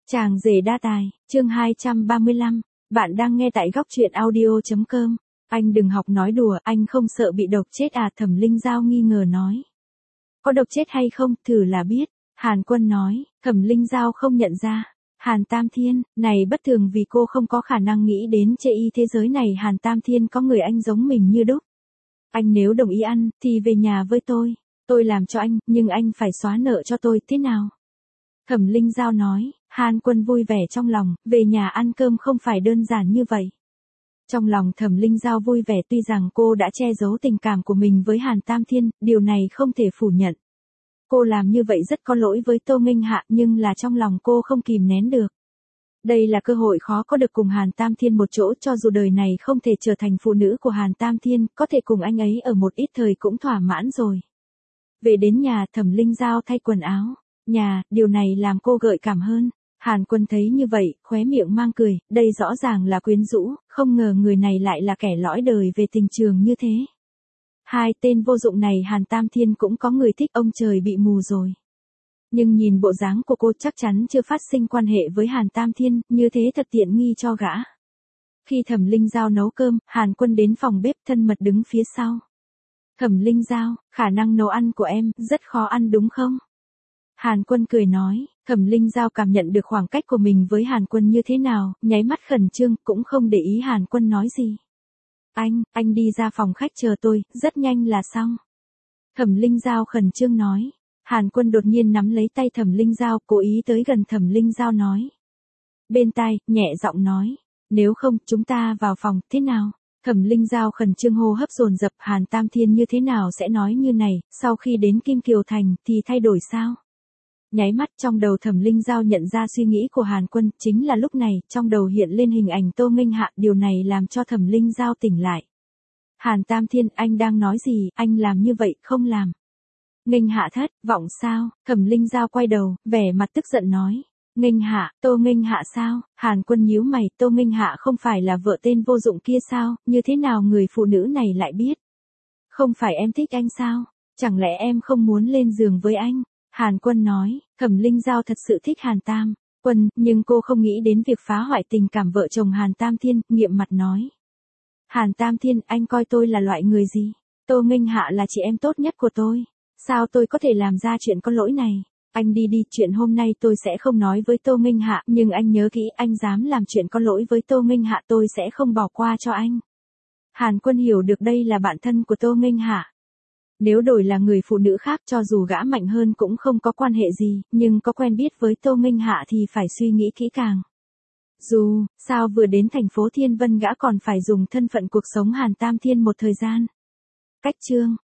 Chàng rể đa tài, chương 235, bạn đang nghe tại góc truyện audio.com. Anh đừng học nói đùa, anh không sợ bị độc chết à? Thẩm Linh Giao nghi ngờ nói. Có độc chết hay không, thử là biết. Hàn Quân nói. Thẩm Linh Giao không nhận ra. Hàn Tam Thiên, này bất thường vì cô không có khả năng nghĩ đến chê y thế giới này Hàn Tam Thiên có người anh giống mình như đúc. Anh nếu đồng ý ăn, thì về nhà với tôi làm cho anh, nhưng anh phải xóa nợ cho tôi, thế nào? Thẩm Linh Giao nói. Hàn Quân vui vẻ trong lòng, về nhà ăn cơm không phải đơn giản như vậy. Trong lòng Thẩm Linh Giao vui vẻ tuy rằng cô đã che giấu tình cảm của mình với Hàn Tam Thiên, điều này không thể phủ nhận. Cô làm như vậy rất có lỗi với Tô Nghênh Hạ nhưng là trong lòng cô không kìm nén được. Đây là cơ hội khó có được cùng Hàn Tam Thiên một chỗ, cho dù đời này không thể trở thành phụ nữ của Hàn Tam Thiên, có thể cùng anh ấy ở một ít thời cũng thỏa mãn rồi. Về đến nhà, Thẩm Linh Giao thay quần áo. Điều này làm cô gợi cảm hơn. Hàn Quân thấy như vậy, khóe miệng mang cười, đây rõ ràng là quyến rũ, không ngờ người này lại là kẻ lõi đời về tình trường như thế. Hai tên vô dụng này Hàn Tam Thiên cũng có người thích, ông trời bị mù rồi. Nhưng nhìn bộ dáng của cô chắc chắn chưa phát sinh quan hệ với Hàn Tam Thiên, như thế thật tiện nghi cho gã. Khi Thẩm Linh Giao nấu cơm, Hàn Quân đến phòng bếp thân mật đứng phía sau. Thẩm Linh Giao, khả năng nấu ăn của em rất khó ăn đúng không? Hàn Quân cười nói. Thẩm Linh Giao cảm nhận được khoảng cách của mình với Hàn Quân như thế nào, nháy mắt khẩn trương, cũng không để ý Hàn Quân nói gì. Anh đi ra phòng khách chờ tôi, rất nhanh là xong. Thẩm Linh Giao khẩn trương nói. Hàn Quân đột nhiên nắm lấy tay Thẩm Linh Giao, cố ý tới gần Thẩm Linh Giao nói. Bên tai, nhẹ giọng nói. Nếu không, chúng ta vào phòng, thế nào? Thẩm Linh Giao khẩn trương hô hấp dồn dập, Hàn Tam Thiên như thế nào sẽ nói như này, sau khi đến Kim Kiều Thành, thì thay đổi sao? Nháy mắt trong đầu Thẩm Linh Giao nhận ra suy nghĩ của Hàn Quân, chính là lúc này, trong đầu hiện lên hình ảnh Tô Nghênh Hạ, điều này làm cho Thẩm Linh Giao tỉnh lại. Hàn Tam Thiên, anh đang nói gì, anh làm như vậy, không làm. Nghênh Hạ thất vọng sao? Thẩm Linh Giao quay đầu, vẻ mặt tức giận nói. Nghênh Hạ, Tô Nghênh Hạ sao? Hàn Quân nhíu mày, Tô Nghênh Hạ không phải là vợ tên vô dụng kia sao, như thế nào người phụ nữ này lại biết? Không phải em thích anh sao? Chẳng lẽ em không muốn lên giường với anh? Hàn Quân nói. Thẩm Linh Giao thật sự thích Hàn Tam Quân, nhưng cô không nghĩ đến việc phá hoại tình cảm vợ chồng Hàn Tam Thiên, nghiệm mặt nói. Hàn Tam Thiên, anh coi tôi là loại người gì? Tô Nghênh Hạ là chị em tốt nhất của tôi. Sao tôi có thể làm ra chuyện có lỗi này? Anh đi đi, chuyện hôm nay tôi sẽ không nói với Tô Nghênh Hạ, nhưng anh nhớ kỹ, anh dám làm chuyện có lỗi với Tô Nghênh Hạ tôi sẽ không bỏ qua cho anh. Hàn Quân hiểu được đây là bạn thân của Tô Nghênh Hạ. Nếu đổi là người phụ nữ khác, cho dù gã mạnh hơn cũng không có quan hệ gì, nhưng có quen biết với Tô Nghênh Hạ thì phải suy nghĩ kỹ càng. Dù sao vừa đến thành phố Thiên Vân gã còn phải dùng thân phận cuộc sống Hàn Tam Thiên một thời gian. Cách chương